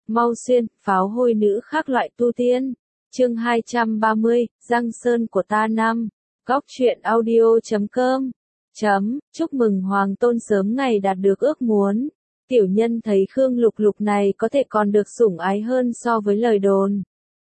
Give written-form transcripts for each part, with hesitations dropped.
Mau xuyên, pháo hôi nữ khác loại tu tiên. Chương 230, Giang Sơn của ta năm. Góc truyện audio.com. Chúc mừng Hoàng Tôn sớm ngày đạt được ước muốn. Tiểu nhân thấy Khương Lục Lục này có thể còn được sủng ái hơn so với lời đồn.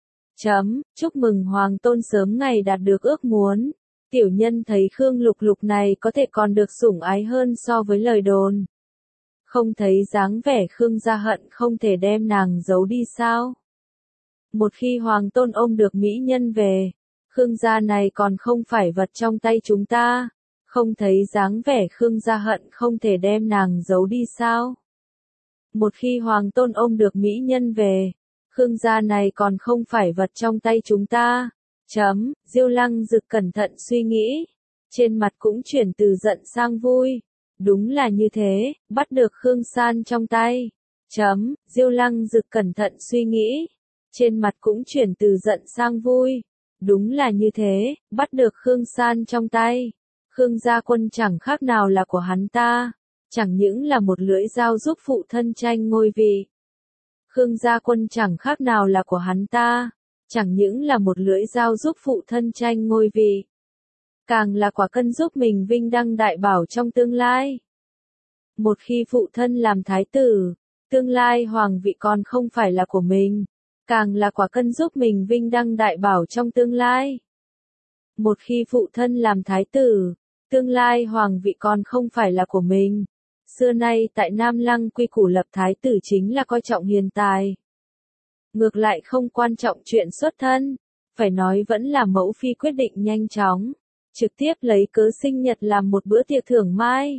Chúc mừng Hoàng Tôn sớm ngày đạt được ước muốn. Tiểu nhân thấy Khương Lục Lục này có thể còn được sủng ái hơn so với lời đồn. Không thấy dáng vẻ Khương gia hận không thể đem nàng giấu đi sao? Một khi Hoàng Tôn ôm được mỹ nhân về, Khương gia này còn không phải vật trong tay chúng ta. Không thấy dáng vẻ Khương gia hận không thể đem nàng giấu đi sao? Một khi Hoàng Tôn ôm được mỹ nhân về, Khương gia này còn không phải vật trong tay chúng ta. Diêu Lăng Dực cẩn thận suy nghĩ, trên mặt cũng chuyển từ giận sang vui. Đúng là như thế, bắt được Khương San trong tay. Diêu Lăng Dực cẩn thận suy nghĩ, trên mặt cũng chuyển từ giận sang vui. Đúng là như thế, bắt được Khương San trong tay. Khương gia quân chẳng khác nào là của hắn ta, chẳng những là một lưỡi dao giúp phụ thân tranh ngôi vị. Khương gia quân chẳng khác nào là của hắn ta, chẳng những là một lưỡi dao giúp phụ thân tranh ngôi vị, càng là quả cân giúp mình vinh đăng đại bảo trong tương lai. Một khi phụ thân làm thái tử, tương lai hoàng vị còn không phải là của mình, càng là quả cân giúp mình vinh đăng đại bảo trong tương lai. Một khi phụ thân làm thái tử, tương lai hoàng vị còn không phải là của mình. Xưa nay tại Nam Lăng quy củ lập thái tử chính là coi trọng hiền tài. Ngược lại không quan trọng chuyện xuất thân, phải nói vẫn là mẫu phi quyết định nhanh chóng, trực tiếp lấy cớ sinh nhật làm một bữa tiệc thưởng mai.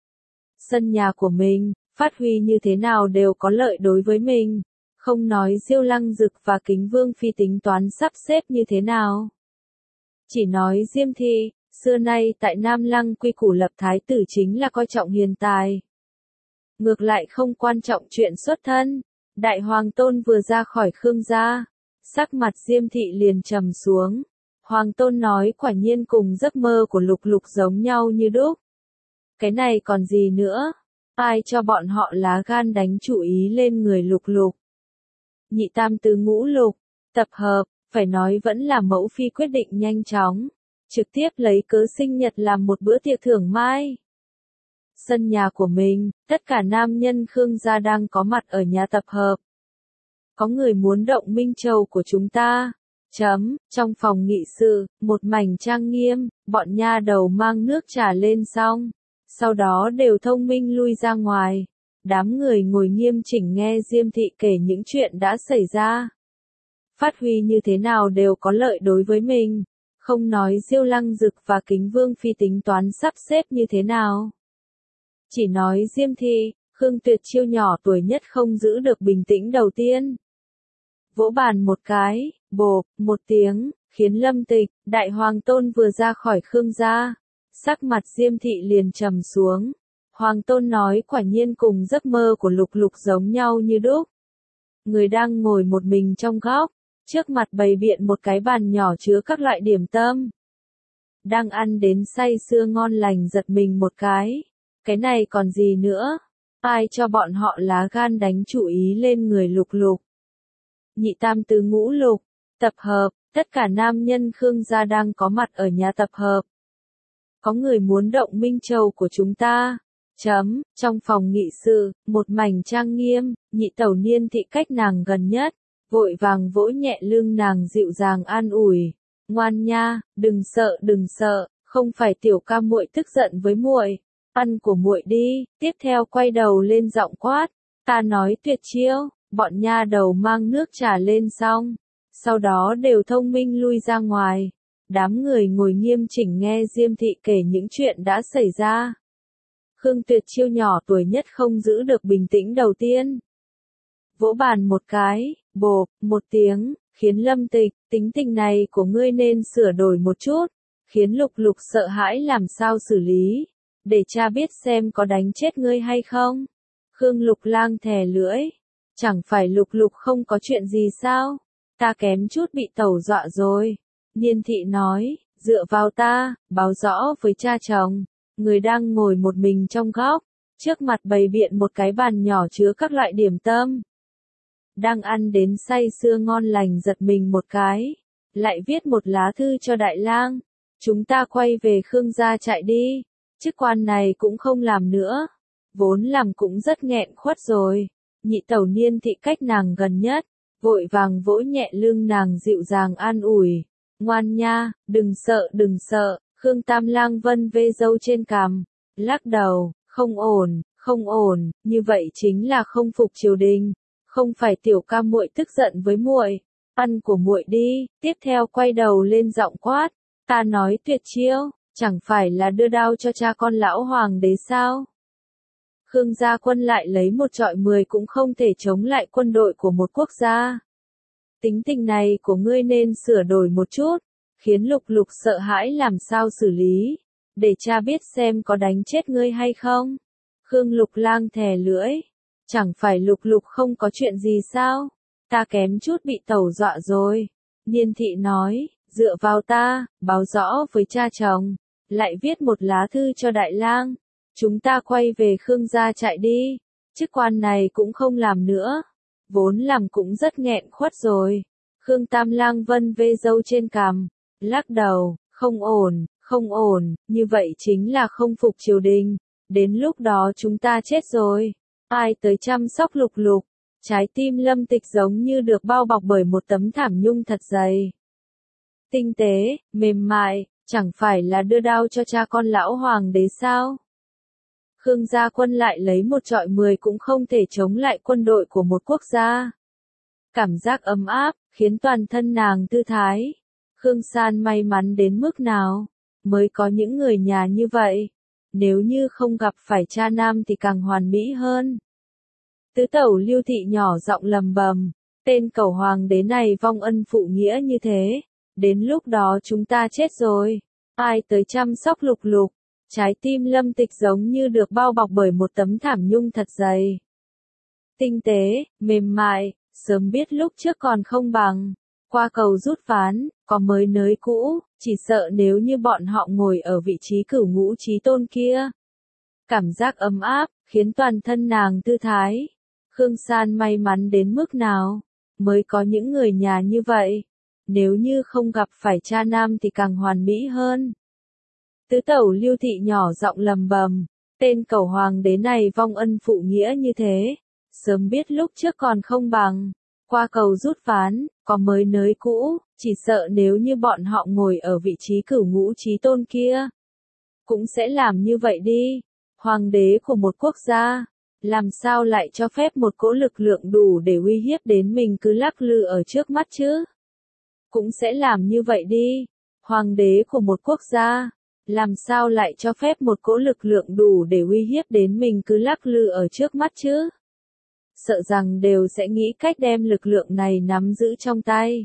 Sân nhà của mình, phát huy như thế nào đều có lợi đối với mình, không nói Diêu Lăng Dực và Kính Vương phi tính toán sắp xếp như thế nào. Chỉ nói Diêm Thị, xưa nay tại Nam Lăng quy củ lập thái tử chính là coi trọng hiền tài. Ngược lại không quan trọng chuyện xuất thân. Đại Hoàng Tôn vừa ra khỏi Khương gia, sắc mặt Diêm Thị liền trầm xuống. Hoàng Tôn nói quả nhiên cùng giấc mơ của Lục Lục giống nhau như đúc. Cái này còn gì nữa? Ai cho bọn họ lá gan đánh chủ ý lên người Lục Lục? Nhị tam tứ ngũ lục, tập hợp, phải nói vẫn là mẫu phi quyết định nhanh chóng, trực tiếp lấy cớ sinh nhật làm một bữa tiệc thưởng mai. Sân nhà của mình, tất cả nam nhân Khương gia đang có mặt ở nhà tập hợp. Có người muốn động minh châu của chúng ta. Trong phòng nghị sự, một mảnh trang nghiêm, bọn nha đầu mang nước trà lên xong. Sau đó đều thông minh lui ra ngoài. Đám người ngồi nghiêm chỉnh nghe Diêm Thị kể những chuyện đã xảy ra. Phát huy như thế nào đều có lợi đối với mình. Không nói Diêu Lăng Dực và Kính Vương phi tính toán sắp xếp như thế nào. Chỉ nói Diêm Thị, Khương Tuyệt Chiêu nhỏ tuổi nhất không giữ được bình tĩnh đầu tiên. Vỗ bàn một cái, bộp, một tiếng, khiến Lâm Tịch, Đại Hoàng Tôn vừa ra khỏi Khương gia. Sắc mặt Diêm Thị liền trầm xuống. Hoàng Tôn nói quả nhiên cùng giấc mơ của Lục Lục giống nhau như đúc. Người đang ngồi một mình trong góc, trước mặt bày biện một cái bàn nhỏ chứa các loại điểm tâm. Đang ăn đến say sưa ngon lành giật mình một cái. Cái này còn gì nữa? Ai cho bọn họ lá gan đánh chủ ý lên người Lục Lục? Nhị tam tứ ngũ lục, tập hợp, tất cả nam nhân Khương gia đang có mặt ở nhà tập hợp. Có người muốn động minh châu của chúng ta. Trong phòng nghị sự, một mảnh trang nghiêm, nhị tẩu Niên Thị cách nàng gần nhất, vội vàng vỗ nhẹ lưng nàng dịu dàng an ủi. Ngoan nha, đừng sợ, không phải tiểu ca muội tức giận với muội. Ăn của muội đi. Tiếp theo quay đầu lên giọng quát, ta nói Tuyệt Chiêu. Bọn nha đầu mang nước trà lên xong, sau đó đều thông minh lui ra ngoài. Đám người ngồi nghiêm chỉnh nghe Diêm Thị kể những chuyện đã xảy ra. Khương Tuyệt Chiêu nhỏ tuổi nhất không giữ được bình tĩnh đầu tiên. Vỗ bàn một cái, bộp, một tiếng, khiến Lâm Tịch, tính tình này của ngươi nên sửa đổi một chút, khiến Lục Lục sợ hãi làm sao xử lý, để cha biết xem có đánh chết ngươi hay không. Khương Lục Lang thè lưỡi, chẳng phải Lục Lục không có chuyện gì sao, ta kém chút bị tẩu dọa rồi. Niên Thị nói, dựa vào ta, báo rõ với cha chồng. Người đang ngồi một mình trong góc, trước mặt bày biện một cái bàn nhỏ chứa các loại điểm tâm. đang ăn đến say sưa ngon lành giật mình một cái, lại viết một lá thư cho Đại Lang. Chúng ta quay về Khương gia trại đi, chức quan này cũng không làm nữa, vốn làm cũng rất nghẹn khuất rồi. Nhị tẩu Niên thị cách nàng gần nhất, vội vàng vỗ nhẹ lưng nàng dịu dàng an ủi, ngoan nha, đừng sợ, Khương Tam Lang vân vê râu trên cằm, lắc đầu, không ổn, như vậy chính là không phục triều đình, không phải tiểu ca muội tức giận với muội, ăn của muội đi, tiếp theo quay đầu lên giọng quát, ta nói tuyệt chiêu, chẳng phải là đưa đao cho cha con lão hoàng đế sao? Khương gia quân lại lấy một trọi 10 cũng không thể chống lại quân đội của một quốc gia. Tính tình này của ngươi nên sửa đổi một chút, khiến Lục Lục sợ hãi làm sao xử lý, để cha biết xem có đánh chết ngươi hay không. Khương Lục Lang thè lưỡi, chẳng phải Lục Lục không có chuyện gì sao, ta kém chút bị tẩu dọa rồi. Niên thị nói, dựa vào ta, báo rõ với cha chồng, lại viết một lá thư cho Đại Lang. Chúng ta quay về Khương gia trại đi, chức quan này cũng không làm nữa, vốn làm cũng rất nghẹn khuất rồi. Khương Tam Lang vân vê râu trên cằm, lắc đầu, không ổn, như vậy chính là không phục triều đình, đến lúc đó chúng ta chết rồi, ai tới chăm sóc Lục Lục. Trái tim Lâm Tịch giống như được bao bọc bởi một tấm thảm nhung thật dày. Tinh tế, mềm mại, chẳng phải là đưa đao cho cha con lão hoàng đế sao? Khương gia quân lại lấy một trọi 10 cũng không thể chống lại quân đội của một quốc gia. Cảm giác ấm áp, khiến toàn thân nàng thư thái. Khương San may mắn đến mức nào, mới có những người nhà như vậy. Nếu như không gặp phải cha nam thì càng hoàn mỹ hơn. Tứ tẩu Lưu thị nhỏ giọng lầm bầm, tên cẩu hoàng đế này vong ân phụ nghĩa như thế, đến lúc đó chúng ta chết rồi, ai tới chăm sóc Lục Lục. Trái tim Lâm Tịch giống như được bao bọc bởi một tấm thảm nhung thật dày. Tinh tế, mềm mại, sớm biết lúc trước còn không bằng. Qua cầu rút ván, có mới nới cũ, chỉ sợ nếu như bọn họ ngồi ở vị trí cửu ngũ chí tôn kia. Cảm giác ấm áp, khiến toàn thân nàng thư thái. Khương San may mắn đến mức nào, mới có những người nhà như vậy. Nếu như không gặp phải cha nam thì càng hoàn mỹ hơn. Tứ tẩu Lưu thị nhỏ giọng lầm bầm, tên cẩu hoàng đế này vong ân phụ nghĩa như thế, sớm biết lúc trước còn không bằng. Qua cầu rút ván, có mới nới cũ, chỉ sợ nếu như bọn họ ngồi ở vị trí cửu ngũ chí tôn kia, cũng sẽ làm như vậy đi. Hoàng đế của một quốc gia, làm sao lại cho phép một cỗ lực lượng đủ để uy hiếp đến mình cứ lắc lư ở trước mắt chứ? Cũng sẽ làm như vậy đi. Hoàng đế của một quốc gia, làm sao lại cho phép một cỗ lực lượng đủ để uy hiếp đến mình cứ lắc lư ở trước mắt chứ? Sợ rằng đều sẽ nghĩ cách đem lực lượng này nắm giữ trong tay.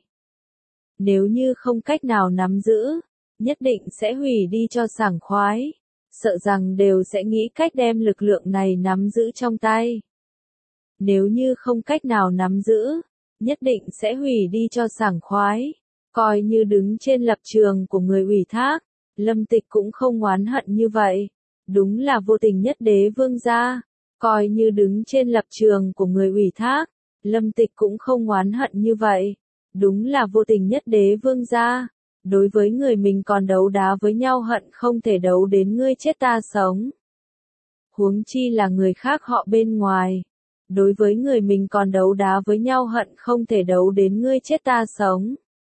Nếu như không cách nào nắm giữ, nhất định sẽ hủy đi cho sảng khoái. Sợ rằng đều sẽ nghĩ cách đem lực lượng này nắm giữ trong tay. Nếu như không cách nào nắm giữ, nhất định sẽ hủy đi cho sảng khoái. Coi như đứng trên lập trường của người ủy thác, Lâm Tịch cũng không oán hận như vậy. Đúng là vô tình nhất đế vương gia. Coi như đứng trên lập trường của người ủy thác, Lâm Tịch cũng không oán hận như vậy. Đúng là vô tình nhất đế vương gia. Đối với người mình còn đấu đá với nhau hận không thể đấu đến ngươi chết ta sống. Huống chi là người khác họ bên ngoài. Đối với người mình còn đấu đá với nhau hận không thể đấu đến ngươi chết ta sống.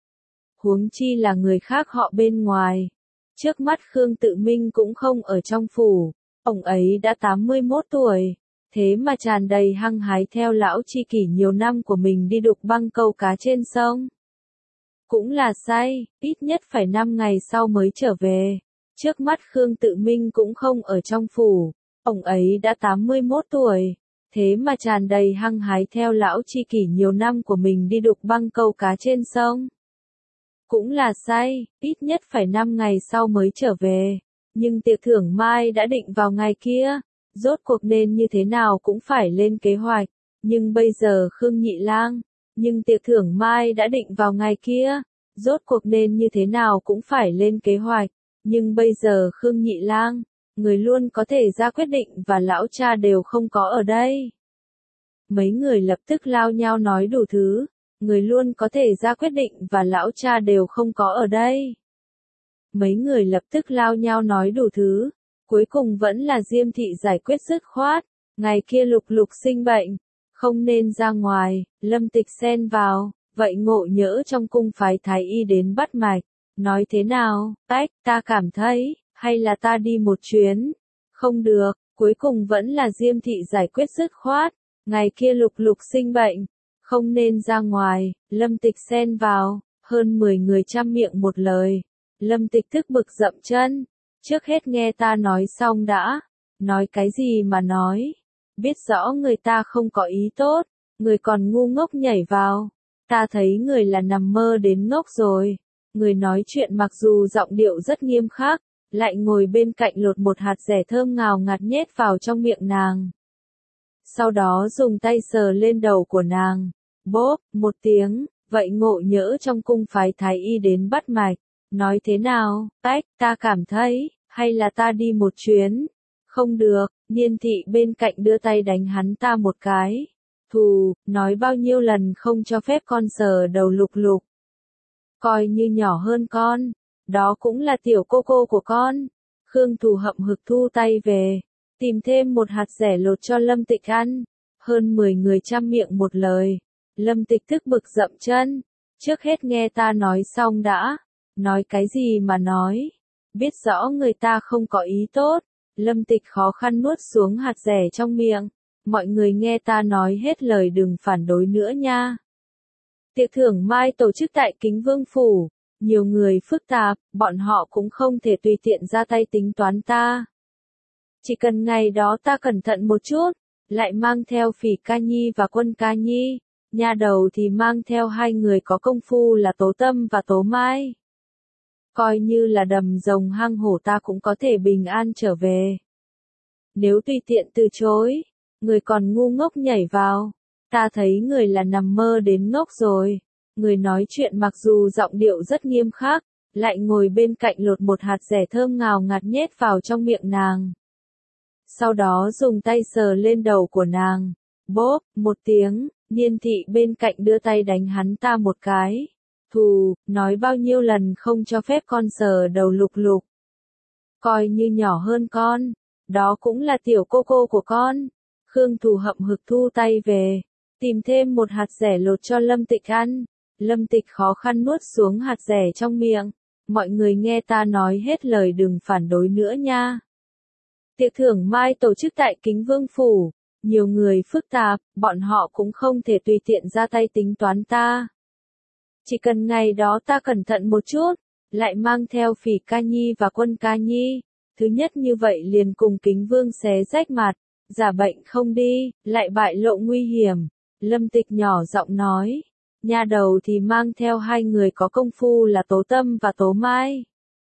Huống chi là người khác họ bên ngoài. Trước mắt Khương Tự Minh cũng không ở trong phủ. Ông ấy đã 81 tuổi, thế mà tràn đầy hăng hái theo lão tri kỷ nhiều năm của mình đi đục băng câu cá trên sông. Cũng là say, ít nhất phải 5 ngày sau mới trở về. Trước mắt Khương Tự Minh cũng không ở trong phủ, ông ấy đã 81 tuổi, thế mà tràn đầy hăng hái theo lão tri kỷ nhiều năm của mình đi đục băng câu cá trên sông. Cũng là say, ít nhất phải 5 ngày sau mới trở về. Nhưng tiệc thưởng mai đã định vào ngày kia, rốt cuộc nên như thế nào cũng phải lên kế hoạch, nhưng bây giờ Khương Nhị Lang, nhưng tiệc thưởng mai đã định vào ngày kia, rốt cuộc nên như thế nào cũng phải lên kế hoạch, nhưng bây giờ Khương Nhị Lang, người luôn có thể ra quyết định và lão cha đều không có ở đây. Mấy người lập tức lao nhau nói đủ thứ, người luôn có thể ra quyết định và lão cha đều không có ở đây. Mấy người lập tức lao nhau nói đủ thứ, cuối cùng vẫn là Diêm thị giải quyết dứt khoát, ngày kia Lục Lục sinh bệnh, không nên ra ngoài, Lâm Tịch xen vào, vậy Ngộ Nhỡ trong cung phái thái y đến bắt mạch, nói thế nào, ta cảm thấy, hay là ta đi một chuyến, không được, cuối cùng vẫn là Diêm thị giải quyết dứt khoát, ngày kia Lục Lục sinh bệnh, không nên ra ngoài, Lâm Tịch xen vào, hơn 10 người trăm miệng một lời. Lâm Tịch tức bực dậm chân, trước hết nghe ta nói xong đã, nói cái gì mà nói, biết rõ người ta không có ý tốt, người còn ngu ngốc nhảy vào, ta thấy người là nằm mơ đến ngốc rồi, người nói chuyện mặc dù giọng điệu rất nghiêm khắc, lại ngồi bên cạnh lột một hạt dẻ thơm ngào ngạt nhét vào trong miệng nàng. Sau đó dùng tay sờ lên đầu của nàng, bốp, một tiếng, vậy Ngộ Nhỡ trong cung phái thái y đến bắt mạch. Nói thế nào, ta cảm thấy, hay là ta đi một chuyến. Không được, Niên thị bên cạnh đưa tay đánh hắn ta một cái. Thù, nói bao nhiêu lần không cho phép con sờ đầu Lục Lục. Coi như nhỏ hơn con, đó cũng là tiểu cô cô của con. Khương Thù hậm hực thu tay về, tìm thêm một hạt dẻ lột cho Lâm Tịch ăn. Hơn 10 người trăm miệng một lời. Lâm Tịch tức bực dậm chân, trước hết nghe ta nói xong đã. Nói cái gì mà nói, biết rõ người ta không có ý tốt, Lâm Tịch khó khăn nuốt xuống hạt dẻ trong miệng, mọi người nghe ta nói hết lời đừng phản đối nữa nha. Tiệc thưởng mai tổ chức tại Kính Vương Phủ, nhiều người phức tạp, bọn họ cũng không thể tùy tiện ra tay tính toán ta. Chỉ cần ngày đó ta cẩn thận một chút, lại mang theo Phỉ Ca Nhi và Quân Ca Nhi, nha đầu thì mang theo hai người có công phu là Tố Tâm và Tố Mai. Coi như là đầm rồng hang hổ ta cũng có thể bình an trở về. Nếu tùy tiện từ chối, người còn ngu ngốc nhảy vào, ta thấy người là nằm mơ đến ngốc rồi. Người nói chuyện mặc dù giọng điệu rất nghiêm khắc, lại ngồi bên cạnh lột một hạt dẻ thơm ngào ngạt nhét vào trong miệng nàng. Sau đó dùng tay sờ lên đầu của nàng, bốp, một tiếng, Niên thị bên cạnh đưa tay đánh hắn ta một cái. Thù, nói bao nhiêu lần không cho phép con sờ đầu Lục Lục. Coi như nhỏ hơn con, đó cũng là tiểu cô cô của con. Khương Thù hậm hực thu tay về, tìm thêm một hạt dẻ lột cho Lâm Tịch ăn. Lâm Tịch khó khăn nuốt xuống hạt dẻ trong miệng, mọi người nghe ta nói hết lời đừng phản đối nữa nha. Tiệc thưởng mai tổ chức tại Kính Vương Phủ, nhiều người phức tạp, bọn họ cũng không thể tùy tiện ra tay tính toán ta. Chỉ cần ngày đó ta cẩn thận một chút, lại mang theo Phỉ Ca Nhi và Quân Ca Nhi, thứ nhất như vậy liền cùng Kính Vương xé rách mặt, giả bệnh không đi, lại bại lộ nguy hiểm. Lâm Tịch nhỏ giọng nói, nha đầu thì mang theo hai người có công phu là Tố Tâm và Tố Mai.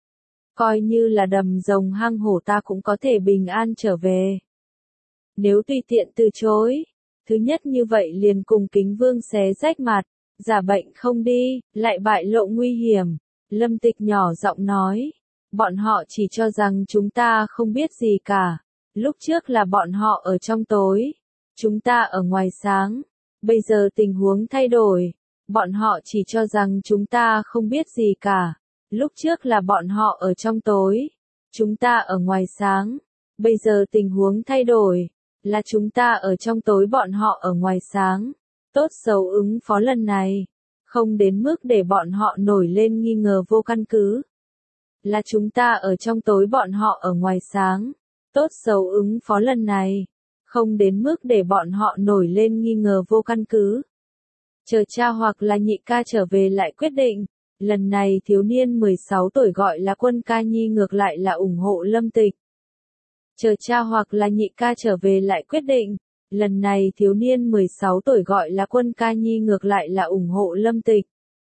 Coi như là đầm rồng hang hổ ta cũng có thể bình an trở về. Nếu tùy tiện từ chối, thứ nhất như vậy liền cùng Kính Vương xé rách mặt, giả bệnh không đi, lại bại lộ nguy hiểm. Lâm Tịch nhỏ giọng nói, bọn họ chỉ cho rằng chúng ta không biết gì cả. Lúc trước là bọn họ ở trong tối, chúng ta ở ngoài sáng. Bây giờ tình huống thay đổi, bọn họ chỉ cho rằng chúng ta không biết gì cả. Lúc trước là bọn họ ở trong tối, chúng ta ở ngoài sáng. Bây giờ tình huống thay đổi, là chúng ta ở trong tối bọn họ ở ngoài sáng. Tốt xấu ứng phó lần này, không đến mức để bọn họ nổi lên nghi ngờ vô căn cứ. Là chúng ta ở trong tối bọn họ ở ngoài sáng. Tốt xấu ứng phó lần này, không đến mức để bọn họ nổi lên nghi ngờ vô căn cứ. Chờ cha hoặc là nhị ca trở về lại quyết định. Lần này thiếu niên 16 tuổi gọi là Quân Ca Nhi ngược lại là ủng hộ Lâm Tịch. Chờ cha hoặc là nhị ca trở về lại quyết định. Lần này thiếu niên 16 tuổi gọi là Quân Ca Nhi ngược lại là ủng hộ Lâm Tịch.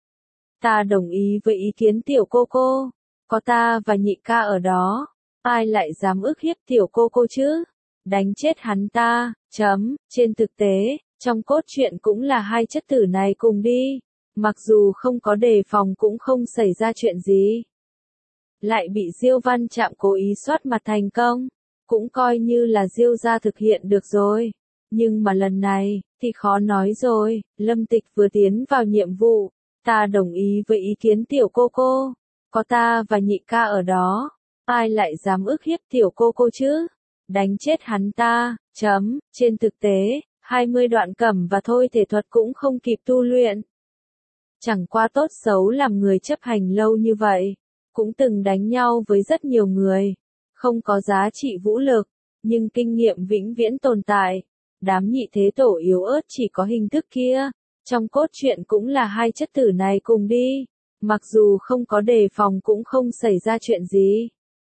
Ta đồng ý với ý kiến tiểu cô cô. Có ta và nhị ca ở đó. Ai lại dám ức hiếp tiểu cô cô chứ? Đánh chết hắn ta. Trên thực tế, trong cốt truyện cũng là hai chất tử này cùng đi. Mặc dù không có đề phòng cũng không xảy ra chuyện gì. Lại bị Diêu Văn Trạm cố ý soát mặt thành công. Cũng coi như là Diêu gia thực hiện được rồi. Nhưng mà lần này, thì khó nói rồi. Lâm Tịch vừa tiến vào nhiệm vụ, ta đồng ý với ý kiến tiểu cô cô. Có ta và nhị ca ở đó, ai lại dám ức hiếp tiểu cô cô chứ? Đánh chết hắn ta. Trên thực tế, 20 đoạn cẩm và thôi thể thuật cũng không kịp tu luyện. Chẳng qua tốt xấu làm người chấp hành lâu như vậy, cũng từng đánh nhau với rất nhiều người, không có giá trị vũ lực, nhưng kinh nghiệm vĩnh viễn tồn tại. Đám nhị thế tổ yếu ớt chỉ có hình thức kia, trong cốt truyện cũng là hai chất tử này cùng đi, mặc dù không có đề phòng cũng không xảy ra chuyện gì.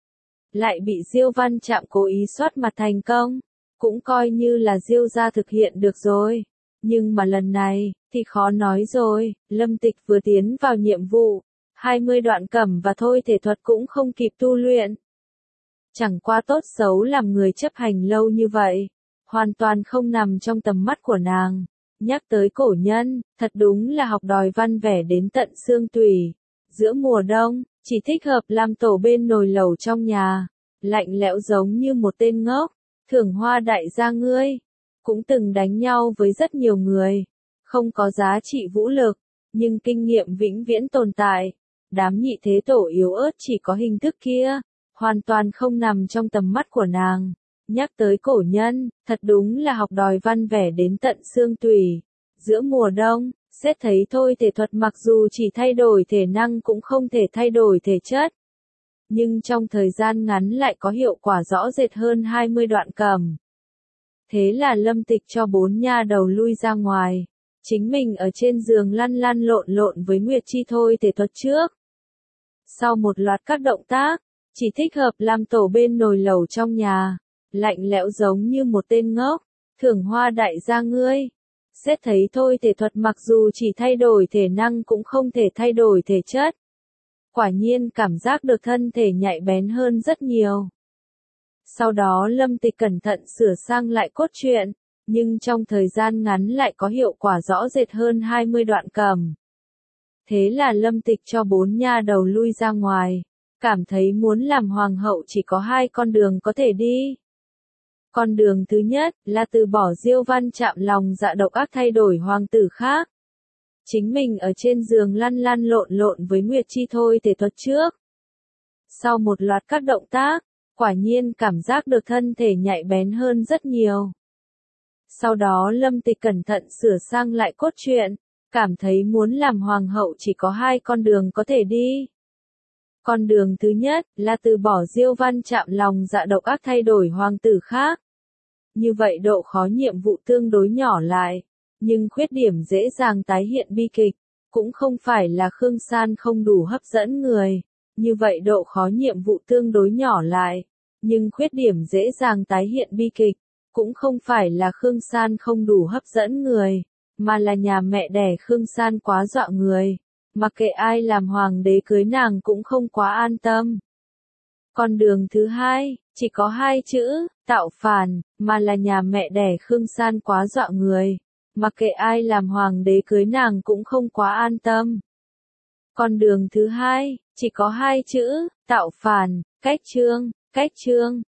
Lại bị Diêu Văn Trạm cố ý soát mặt thành công, cũng coi như là Diêu gia thực hiện được rồi. Nhưng mà lần này, thì khó nói rồi. Lâm Tịch vừa tiến vào nhiệm vụ, 20 đoạn cẩm và thôi thể thuật cũng không kịp tu luyện. Chẳng qua tốt xấu làm người chấp hành lâu như vậy, hoàn toàn không nằm trong tầm mắt của nàng. Nhắc tới cổ nhân, thật đúng là học đòi văn vẻ đến tận xương tủy. Giữa mùa đông, chỉ thích hợp làm tổ bên nồi lẩu trong nhà, lạnh lẽo giống như một tên ngốc. Thưởng Hoa đại gia ngươi, cũng từng đánh nhau với rất nhiều người, không có giá trị vũ lực, nhưng kinh nghiệm vĩnh viễn tồn tại. Đám nhị thế tổ yếu ớt chỉ có hình thức kia, hoàn toàn không nằm trong tầm mắt của nàng. Nhắc tới cổ nhân, thật đúng là học đòi văn vẻ đến tận xương tủy. Giữa mùa đông, xét thấy thôi thể thuật mặc dù chỉ thay đổi thể năng cũng không thể thay đổi thể chất, nhưng trong thời gian ngắn lại có hiệu quả rõ rệt hơn 20 đoạn cẩm. Thế là Lâm Tịch cho 4 nha đầu lui ra ngoài, chính mình ở trên giường lăn lăn lộn lộn với Nguyệt Chi thôi thể thuật trước. Sau một loạt các động tác, chỉ thích hợp làm tổ bên nồi lẩu trong nhà, lạnh lẽo giống như một tên ngốc. Thưởng Hoa đại gia ngươi, xét thấy thôi thể thuật mặc dù chỉ thay đổi thể năng cũng không thể thay đổi thể chất. Quả nhiên cảm giác được thân thể nhạy bén hơn rất nhiều. Sau đó Lâm Tịch cẩn thận sửa sang lại cốt truyện, nhưng trong thời gian ngắn lại có hiệu quả rõ rệt hơn 20 đoạn cẩm. Thế là Lâm Tịch cho 4 nha đầu lui ra ngoài, cảm thấy muốn làm hoàng hậu chỉ có 2 con đường có thể đi. Con đường thứ nhất là từ bỏ Diêu Văn Trạm lòng dạ độc ác thay đổi hoàng tử khác. Chính mình ở trên giường lăn lăn lộn lộn với Nguyệt Chi thôi thể thuật trước. Sau một loạt các động tác, quả nhiên cảm giác được thân thể nhạy bén hơn rất nhiều. Sau đó Lâm Tịch cẩn thận sửa sang lại cốt truyện, cảm thấy muốn làm hoàng hậu chỉ có 2 con đường có thể đi. Con đường thứ nhất là từ bỏ Diêu Văn Trạm lòng dạ độc ác thay đổi hoàng tử khác. Như vậy độ khó nhiệm vụ tương đối nhỏ lại, nhưng khuyết điểm dễ dàng tái hiện bi kịch, cũng không phải là Khương San không đủ hấp dẫn người. Như vậy độ khó nhiệm vụ tương đối nhỏ lại, nhưng khuyết điểm dễ dàng tái hiện bi kịch, cũng không phải là Khương San không đủ hấp dẫn người, mà là nhà mẹ đẻ Khương San quá dọa người, mặc kệ ai làm hoàng đế cưới nàng cũng không quá an tâm. Con đường thứ hai, chỉ có 2 chữ, tạo phản, mà là nhà mẹ đẻ Khương San quá dọa người, mặc kệ ai làm hoàng đế cưới nàng cũng không quá an tâm. Con đường thứ hai, chỉ có 2 chữ, tạo phản, cách chương,